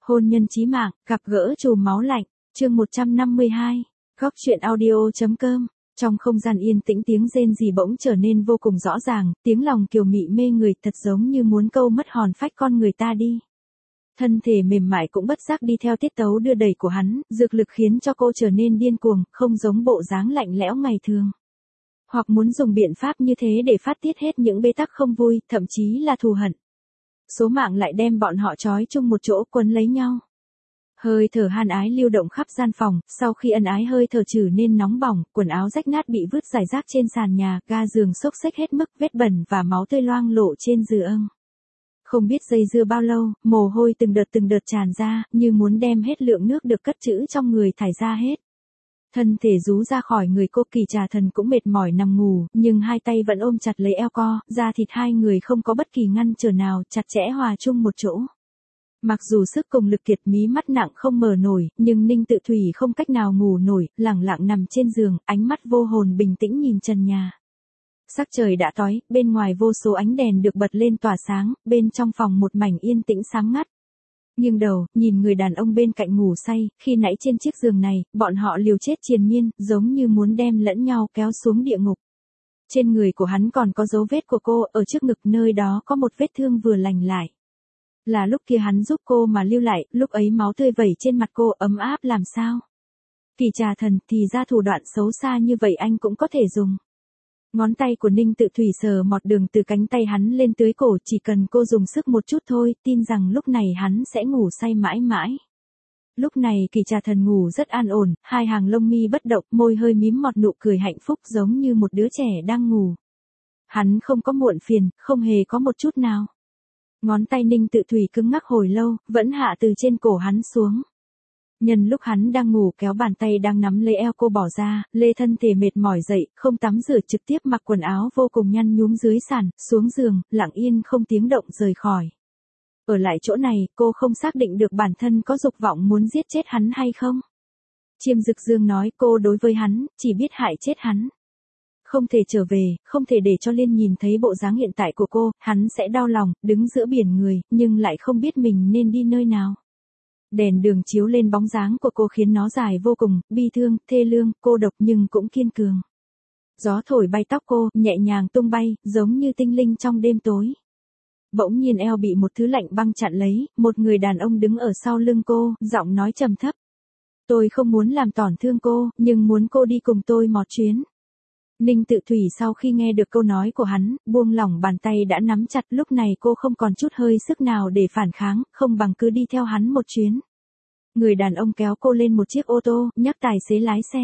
Hôn nhân chí mạng, gặp gỡ chùm máu lạnh, chương 152, góc truyện audio.com. Trong không gian yên tĩnh tiếng rên rỉ bỗng trở nên vô cùng rõ ràng, tiếng lòng kiều mị mê người thật giống như muốn câu mất hồn phách con người ta đi. Thân thể mềm mại cũng bất giác đi theo tiết tấu đưa đẩy của hắn, dược lực khiến cho cô trở nên điên cuồng, không giống bộ dáng lạnh lẽo ngày thường. Hoặc muốn dùng biện pháp như thế để phát tiết hết những bế tắc không vui, thậm chí là thù hận. Số mạng lại đem bọn họ trói chung một chỗ quấn lấy nhau. Hơi thở han ái lưu động khắp gian phòng, sau khi ân ái hơi thở trở nên nóng bỏng, quần áo rách nát bị vứt rải rác trên sàn nhà, ga giường xốc xếch hết mức, vết bẩn và máu tươi loang lổ trên giường. Không biết dây dưa bao lâu, mồ hôi từng đợt tràn ra, như muốn đem hết lượng nước được cất trữ trong người thải ra hết. Thân thể rú ra khỏi người cô, Kỳ Trà Thần cũng mệt mỏi nằm ngủ, nhưng hai tay vẫn ôm chặt lấy eo co, da thịt hai người không có bất kỳ ngăn trở nào, chặt chẽ hòa chung một chỗ. Mặc dù sức cùng lực kiệt, mí mắt nặng không mở nổi, nhưng Ninh Tự Thủy không cách nào ngủ nổi, lẳng lặng nằm trên giường, ánh mắt vô hồn bình tĩnh nhìn trần nhà. Sắc trời đã tối, bên ngoài vô số ánh đèn được bật lên tỏa sáng, bên trong phòng một mảnh yên tĩnh sáng ngắt. Nghiêng đầu, nhìn người đàn ông bên cạnh ngủ say, khi nãy trên chiếc giường này, bọn họ liều chết triền miên, giống như muốn đem lẫn nhau kéo xuống địa ngục. Trên người của hắn còn có dấu vết của cô, ở trước ngực nơi đó có một vết thương vừa lành lại. Là lúc kia hắn giúp cô mà lưu lại, lúc ấy máu tươi vẩy trên mặt cô ấm áp làm sao. Kỳ Trà Thần, thì ra thủ đoạn xấu xa như vậy anh cũng có thể dùng. Ngón tay của Ninh Tự Thủy sờ mọt đường từ cánh tay hắn lên tới cổ, chỉ cần cô dùng sức một chút thôi, tin rằng lúc này hắn sẽ ngủ say mãi mãi. Lúc này Kỳ Trà Thần ngủ rất an ổn, hai hàng lông mi bất động, môi hơi mím mọt nụ cười hạnh phúc giống như một đứa trẻ đang ngủ. Hắn không có muộn phiền, không hề có một chút nào. Ngón tay Ninh Tự Thủy cứng ngắc hồi lâu, vẫn hạ từ trên cổ hắn xuống. Nhân lúc hắn đang ngủ kéo bàn tay đang nắm lấy eo cô bỏ ra, lê thân thể mệt mỏi dậy, không tắm rửa trực tiếp mặc quần áo vô cùng nhăn nhúm dưới sàn, xuống giường, lặng yên không tiếng động rời khỏi. Ở lại chỗ này, cô không xác định được bản thân có dục vọng muốn giết chết hắn hay không. Chiêm Dực Dương nói cô đối với hắn, chỉ biết hại chết hắn. Không thể trở về, không thể để cho Liên nhìn thấy bộ dáng hiện tại của cô, hắn sẽ đau lòng, đứng giữa biển người, nhưng lại không biết mình nên đi nơi nào. Đèn đường chiếu lên bóng dáng của cô khiến nó dài vô cùng, bi thương, thê lương, cô độc nhưng cũng kiên cường. Gió thổi bay tóc cô, nhẹ nhàng tung bay, giống như tinh linh trong đêm tối. Bỗng nhiên eo bị một thứ lạnh băng chặn lấy, một người đàn ông đứng ở sau lưng cô, giọng nói trầm thấp. Tôi không muốn làm tổn thương cô, nhưng muốn cô đi cùng tôi một chuyến. Ninh Tự Thủy sau khi nghe được câu nói của hắn, buông lỏng bàn tay đã nắm chặt, lúc này cô không còn chút hơi sức nào để phản kháng, không bằng cứ đi theo hắn một chuyến. Người đàn ông kéo cô lên một chiếc ô tô, nhắc tài xế lái xe.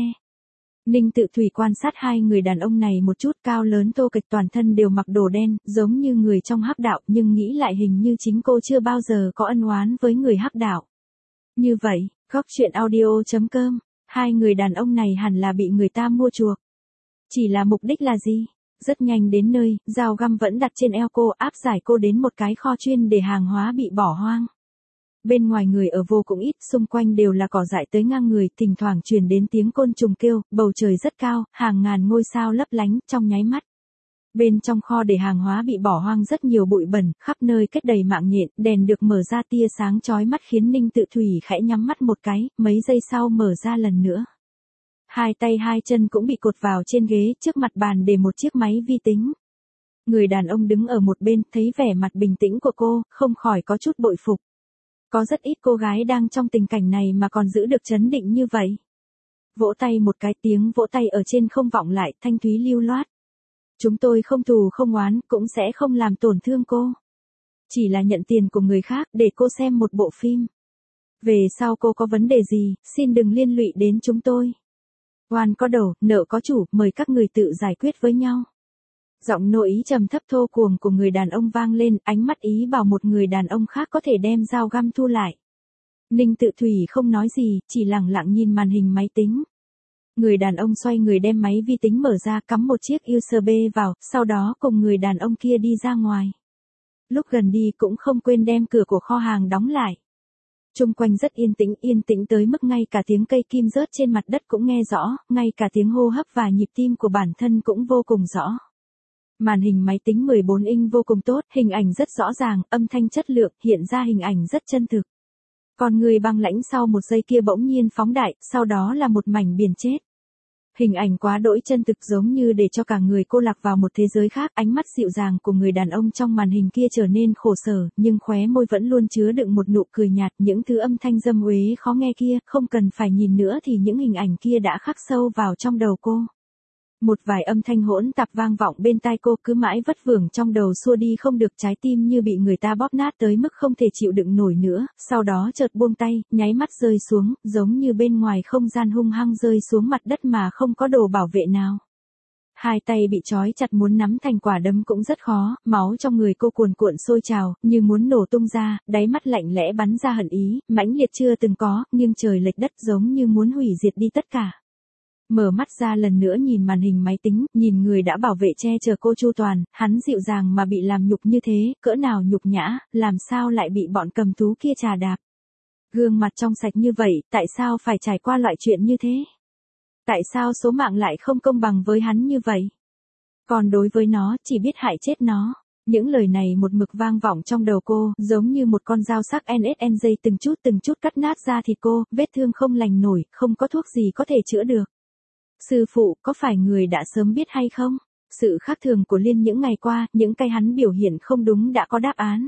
Ninh Tự Thủy quan sát hai người đàn ông này một chút, cao lớn tô kịch, toàn thân đều mặc đồ đen, giống như người trong hắc đạo, nhưng nghĩ lại hình như chính cô chưa bao giờ có ân oán với người hắc đạo. Như vậy, góc truyện audio.com, hai người đàn ông này hẳn là bị người ta mua chuộc. Chỉ là mục đích là gì? Rất nhanh đến nơi, dao găm vẫn đặt trên eo cô, áp giải cô đến một cái kho chuyên để hàng hóa bị bỏ hoang. Bên ngoài người ở vô cùng ít, xung quanh đều là cỏ dại tới ngang người, thỉnh thoảng truyền đến tiếng côn trùng kêu, bầu trời rất cao, hàng ngàn ngôi sao lấp lánh, trong nháy mắt. Bên trong kho để hàng hóa bị bỏ hoang rất nhiều bụi bẩn, khắp nơi kết đầy mạng nhện, đèn được mở ra tia sáng chói mắt khiến Ninh Tự Thủy khẽ nhắm mắt một cái, mấy giây sau mở ra lần nữa. Hai tay hai chân cũng bị cột vào trên ghế, trước mặt bàn để một chiếc máy vi tính. Người đàn ông đứng ở một bên, thấy vẻ mặt bình tĩnh của cô, không khỏi có chút bội phục. Có rất ít cô gái đang trong tình cảnh này mà còn giữ được trấn định như vậy. Vỗ tay một cái, tiếng vỗ tay ở trên không vọng lại, thanh thúy lưu loát. Chúng tôi không thù không oán, cũng sẽ không làm tổn thương cô. Chỉ là nhận tiền của người khác để cô xem một bộ phim. Về sau cô có vấn đề gì, xin đừng liên lụy đến chúng tôi. Oan có đầu, nợ có chủ, mời các người tự giải quyết với nhau. Giọng nội ý trầm thấp thô cuồng của người đàn ông vang lên, ánh mắt ý bảo một người đàn ông khác có thể đem dao găm thu lại. Ninh Tự Thủy không nói gì, chỉ lặng lặng nhìn màn hình máy tính. Người đàn ông xoay người đem máy vi tính mở ra, cắm một chiếc USB vào, sau đó cùng người đàn ông kia đi ra ngoài. Lúc gần đi cũng không quên đem cửa của kho hàng đóng lại. Chung quanh rất yên tĩnh tới mức ngay cả tiếng cây kim rớt trên mặt đất cũng nghe rõ, ngay cả tiếng hô hấp và nhịp tim của bản thân cũng vô cùng rõ. Màn hình máy tính 14 inch vô cùng tốt, hình ảnh rất rõ ràng, âm thanh chất lượng, hiện ra hình ảnh rất chân thực. Con người băng lãnh sau một giây kia bỗng nhiên phóng đại, sau đó là một mảnh biển chết. Hình ảnh quá đỗi chân thực giống như để cho cả người cô lạc vào một thế giới khác, ánh mắt dịu dàng của người đàn ông trong màn hình kia trở nên khổ sở, nhưng khóe môi vẫn luôn chứa đựng một nụ cười nhạt, những thứ âm thanh dâm uế khó nghe kia, không cần phải nhìn nữa thì những hình ảnh kia đã khắc sâu vào trong đầu cô. Một vài âm thanh hỗn tạp vang vọng bên tai cô cứ mãi vất vưởng trong đầu xua đi không được, trái tim như bị người ta bóp nát tới mức không thể chịu đựng nổi nữa, sau đó chợt buông tay, nháy mắt rơi xuống, giống như bên ngoài không gian hung hăng rơi xuống mặt đất mà không có đồ bảo vệ nào. Hai tay bị trói chặt muốn nắm thành quả đấm cũng rất khó, máu trong người cô cuồn cuộn sôi trào, như muốn nổ tung ra, đáy mắt lạnh lẽ bắn ra hận ý, mãnh liệt chưa từng có, nghiêng trời lệch đất giống như muốn hủy diệt đi tất cả. Mở mắt ra lần nữa nhìn màn hình máy tính, nhìn người đã bảo vệ che chở cô chu toàn, hắn dịu dàng mà bị làm nhục như thế, cỡ nào nhục nhã, làm sao lại bị bọn cầm thú kia trà đạp. Gương mặt trong sạch như vậy, tại sao phải trải qua loại chuyện như thế? Tại sao số mạng lại không công bằng với hắn như vậy? Còn đối với nó, chỉ biết hại chết nó. Những lời này một mực vang vọng trong đầu cô, giống như một con dao sắc NSNJ từng chút cắt nát da thịt cô, vết thương không lành nổi, không có thuốc gì có thể chữa được. Sư phụ, có phải người đã sớm biết hay không? Sự khác thường của Liên những ngày qua, những cái hắn biểu hiện không đúng đã có đáp án.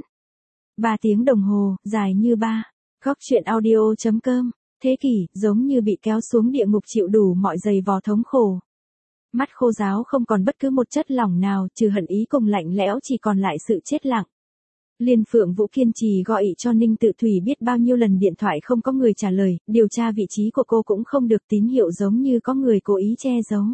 3 tiếng đồng hồ, dài như 3. Góc truyện audio.com. Thế kỷ, giống như bị kéo xuống địa ngục chịu đủ mọi giày vò thống khổ. Mắt khô ráo không còn bất cứ một chất lỏng nào, trừ hận ý cùng lạnh lẽo chỉ còn lại sự chết lặng. Liên Phượng Vũ kiên trì gọi cho Ninh Tự Thủy biết bao nhiêu lần điện thoại không có người trả lời, điều tra vị trí của cô cũng không được tín hiệu giống như có người cố ý che giấu.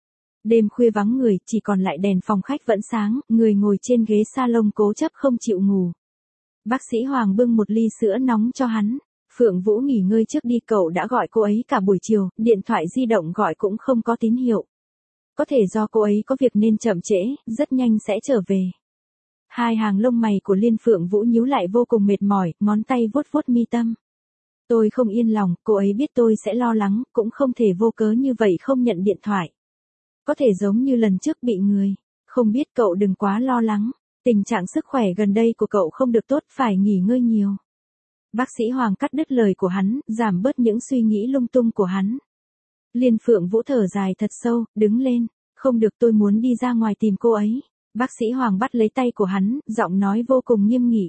Đêm khuya vắng người, chỉ còn lại đèn phòng khách vẫn sáng, người ngồi trên ghế salon cố chấp không chịu ngủ. Bác sĩ Hoàng bưng một ly sữa nóng cho hắn. Phượng Vũ nghỉ ngơi trước đi, cậu đã gọi cô ấy cả buổi chiều, điện thoại di động gọi cũng không có tín hiệu. Có thể do cô ấy có việc nên chậm trễ, rất nhanh sẽ trở về. Hai hàng lông mày của Liên Phượng Vũ nhíu lại vô cùng mệt mỏi, ngón tay vuốt vuốt mi tâm. Tôi không yên lòng, cô ấy biết tôi sẽ lo lắng, cũng không thể vô cớ như vậy không nhận điện thoại. Có thể giống như lần trước bị người. Không biết, cậu đừng quá lo lắng. Tình trạng sức khỏe gần đây của cậu không được tốt, phải nghỉ ngơi nhiều. Bác sĩ Hoàng cắt đứt lời của hắn, giảm bớt những suy nghĩ lung tung của hắn. Liên Phượng Vũ thở dài thật sâu, đứng lên. Không được, tôi muốn đi ra ngoài tìm cô ấy. Bác sĩ Hoàng bắt lấy tay của hắn, giọng nói vô cùng nghiêm nghị.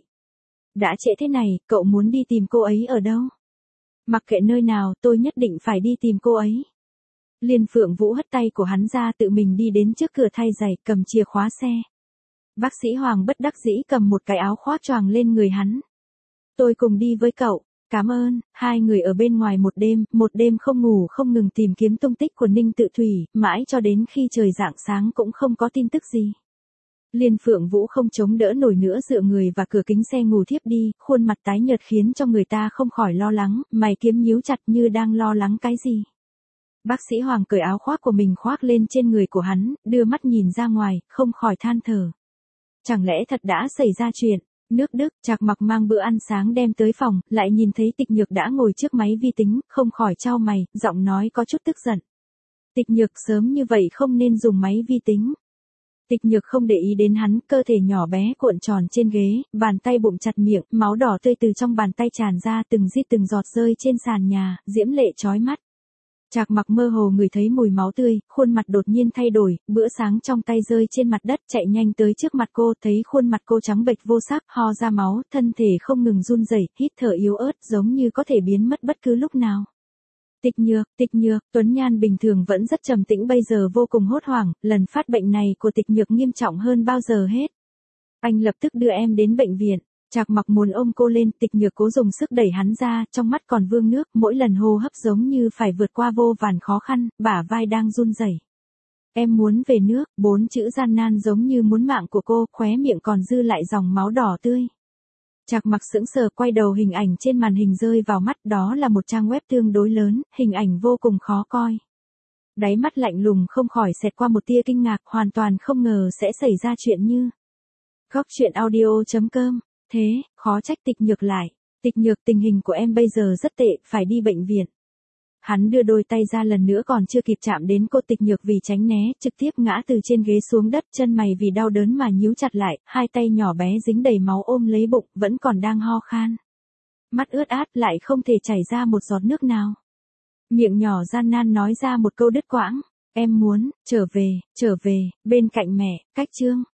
Đã trễ thế này, cậu muốn đi tìm cô ấy ở đâu? Mặc kệ nơi nào, tôi nhất định phải đi tìm cô ấy. Liên Phượng Vũ hất tay của hắn ra, tự mình đi đến trước cửa thay giày, cầm chìa khóa xe. Bác sĩ Hoàng bất đắc dĩ cầm một cái áo khoác choàng lên người hắn. Tôi cùng đi với cậu. Cảm ơn. Hai người ở bên ngoài một đêm không ngủ không ngừng tìm kiếm tung tích của Ninh Tự Thủy, mãi cho đến khi trời rạng sáng cũng không có tin tức gì. Liên Phượng Vũ không chống đỡ nổi nữa, dựa người và cửa kính xe ngủ thiếp đi, khuôn mặt tái nhợt khiến cho người ta không khỏi lo lắng, mày kiếm nhíu chặt như đang lo lắng cái gì. Bác sĩ Hoàng cởi áo khoác của mình khoác lên trên người của hắn, đưa mắt nhìn ra ngoài, không khỏi than thở. Chẳng lẽ thật đã xảy ra chuyện? Nước Đức, Trạc Mặc mang bữa ăn sáng đem tới phòng, lại nhìn thấy Tịch Nhược đã ngồi trước máy vi tính, không khỏi chau mày, giọng nói có chút tức giận. Tịch Nhược, sớm như vậy không nên dùng máy vi tính. Tịch Nhược không để ý đến hắn, cơ thể nhỏ bé cuộn tròn trên ghế, bàn tay bụng chặt miệng, máu đỏ tươi từ trong bàn tay tràn ra, từng giọt rơi trên sàn nhà, diễm lệ chói mắt. Trạc Mặc mơ hồ ngửi thấy mùi máu tươi, khuôn mặt đột nhiên thay đổi, bữa sáng trong tay rơi trên mặt đất, chạy nhanh tới trước mặt cô, thấy khuôn mặt cô trắng bệch vô sắc, ho ra máu, thân thể không ngừng run rẩy, hít thở yếu ớt, giống như có thể biến mất bất cứ lúc nào. Tịch Nhược, Tuấn Nhan bình thường vẫn rất trầm tĩnh bây giờ vô cùng hốt hoảng, lần phát bệnh này của Tịch Nhược nghiêm trọng hơn bao giờ hết. Anh lập tức đưa em đến bệnh viện. Trạc Mặc muốn ôm cô lên, Tịch Nhược cố dùng sức đẩy hắn ra, trong mắt còn vương nước, mỗi lần hô hấp giống như phải vượt qua vô vàn khó khăn, bả vai đang run rẩy. Em muốn về nước, 4 chữ gian nan giống như muốn mạng của cô, khóe miệng còn dư lại dòng máu đỏ tươi. Trạc Mặc sững sờ, quay đầu, hình ảnh trên màn hình rơi vào mắt, đó là một trang web tương đối lớn, hình ảnh vô cùng khó coi. Đáy mắt lạnh lùng không khỏi xẹt qua một tia kinh ngạc, hoàn toàn không ngờ sẽ xảy ra chuyện như. Góc truyện audio.com. Thế, khó trách. Tịch Nhược lại. Tịch Nhược, tình hình của em bây giờ rất tệ, phải đi bệnh viện. Hắn đưa đôi tay ra lần nữa, còn chưa kịp chạm đến cô, Tịch Nhược vì tránh né, trực tiếp ngã từ trên ghế xuống đất, chân mày vì đau đớn mà nhíu chặt lại, hai tay nhỏ bé dính đầy máu ôm lấy bụng, vẫn còn đang ho khan. mắt ướt át lại không thể chảy ra một giọt nước nào. Miệng nhỏ gian nan nói ra một câu đứt quãng, em muốn, trở về, bên cạnh mẹ, cách Trương.